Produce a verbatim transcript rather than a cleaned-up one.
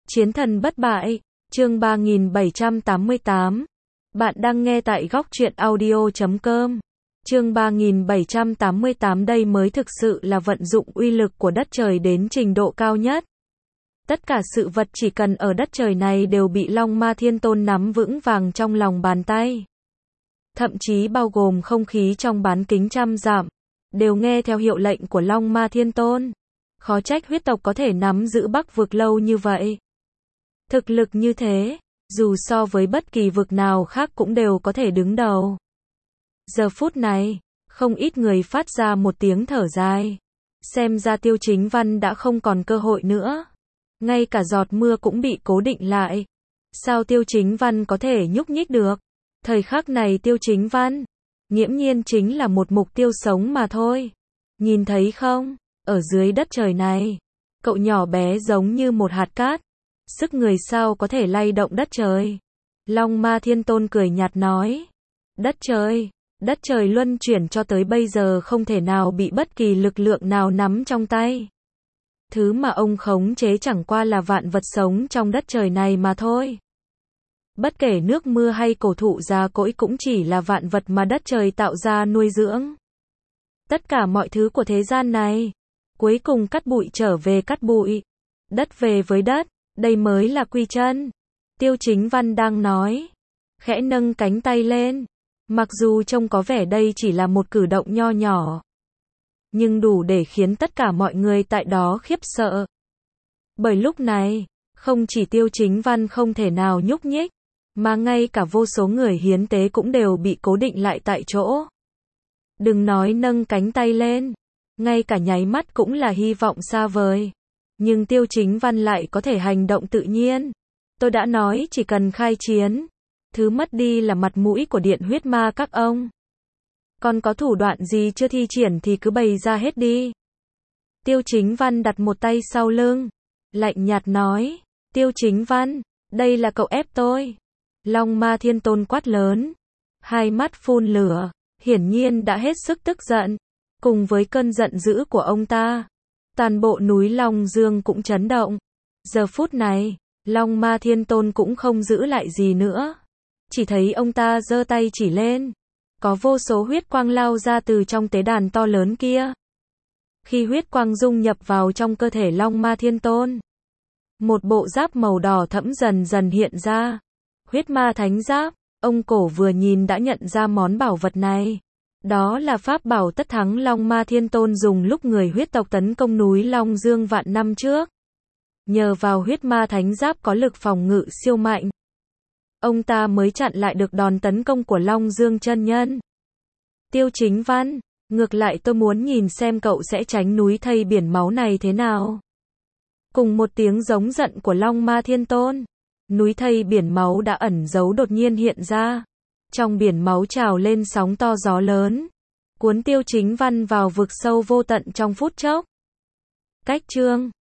Chiến thần bất bại, chương ba nghìn bảy trăm tám mươi tám. Bạn đang nghe tại góc truyện audio chấm com. Chương ba nghìn bảy trăm tám mươi tám đây mới thực sự là vận dụng uy lực của đất trời đến trình độ cao nhất. Tất cả sự vật chỉ cần ở đất trời này đều bị Long Ma Thiên Tôn nắm vững vàng trong lòng bàn tay. Thậm chí bao gồm không khí trong bán kính trăm dặm, đều nghe theo hiệu lệnh của Long Ma Thiên Tôn. Khó trách huyết tộc có thể nắm giữ Bắc vực lâu như vậy. Thực lực như thế, dù so với bất kỳ vực nào khác cũng đều có thể đứng đầu. Giờ phút này, không ít người phát ra một tiếng thở dài. Xem ra Tiêu Chính Văn đã không còn cơ hội nữa. Ngay cả giọt mưa cũng bị cố định lại. Sao Tiêu Chính Văn có thể nhúc nhích được? Thời khắc này Tiêu Chính Văn, nghiễm nhiên chính là một mục tiêu sống mà thôi. Nhìn thấy không? Ở dưới đất trời này, cậu nhỏ bé giống như một hạt cát. Sức người sao có thể lay động đất trời? Long Ma Thiên Tôn cười nhạt nói. Đất trời, đất trời luân chuyển cho tới bây giờ không thể nào bị bất kỳ lực lượng nào nắm trong tay. Thứ mà ông khống chế chẳng qua là vạn vật sống trong đất trời này mà thôi. Bất kể nước mưa hay cổ thụ già cỗi cũng chỉ là vạn vật mà đất trời tạo ra nuôi dưỡng. Tất cả mọi thứ của thế gian này, cuối cùng cắt bụi trở về cắt bụi, đất về với đất, đây mới là quy chân. Tiêu Chính Văn đang nói, khẽ nâng cánh tay lên, mặc dù trông có vẻ đây chỉ là một cử động nho nhỏ, nhưng đủ để khiến tất cả mọi người tại đó khiếp sợ. Bởi lúc này, không chỉ Tiêu Chính Văn không thể nào nhúc nhích, mà ngay cả vô số người hiến tế cũng đều bị cố định lại tại chỗ. Đừng nói nâng cánh tay lên, ngay cả nháy mắt cũng là hy vọng xa vời. Nhưng Tiêu Chính Văn lại có thể hành động tự nhiên. Tôi đã nói chỉ cần khai chiến, thứ mất đi là mặt mũi của Điện Huyết Ma các ông. Còn có thủ đoạn gì chưa thi triển thì cứ bày ra hết đi. Tiêu Chính Văn đặt một tay sau lưng, lạnh nhạt nói. Tiêu Chính Văn, đây là cậu ép tôi. Long Ma Thiên Tôn quát lớn, hai mắt phun lửa, hiển nhiên đã hết sức tức giận. Cùng với cơn giận dữ của ông ta, toàn bộ núi Long Dương cũng chấn động. Giờ phút này, Long Ma Thiên Tôn cũng không giữ lại gì nữa. Chỉ thấy ông ta giơ tay chỉ lên. Có vô số huyết quang lao ra từ trong tế đàn to lớn kia. Khi huyết quang dung nhập vào trong cơ thể Long Ma Thiên Tôn, một bộ giáp màu đỏ thẫm dần dần hiện ra. Huyết Ma Thánh Giáp, ông cổ vừa nhìn đã nhận ra món bảo vật này. Đó là pháp bảo tất thắng Long Ma Thiên Tôn dùng lúc người huyết tộc tấn công núi Long Dương vạn năm trước. Nhờ vào huyết ma thánh giáp có lực phòng ngự siêu mạnh, ông ta mới chặn lại được đòn tấn công của Long Dương chân nhân. Tiêu Chính Văn, ngược lại tôi muốn nhìn xem cậu sẽ tránh núi thây biển máu này thế nào. Cùng một tiếng giống giận của Long Ma Thiên Tôn, núi thây biển máu đã ẩn giấu đột nhiên hiện ra. Trong biển máu trào lên sóng to gió lớn, cuốn Tiêu Chính Văn vào vực sâu vô tận trong phút chốc. Cách chương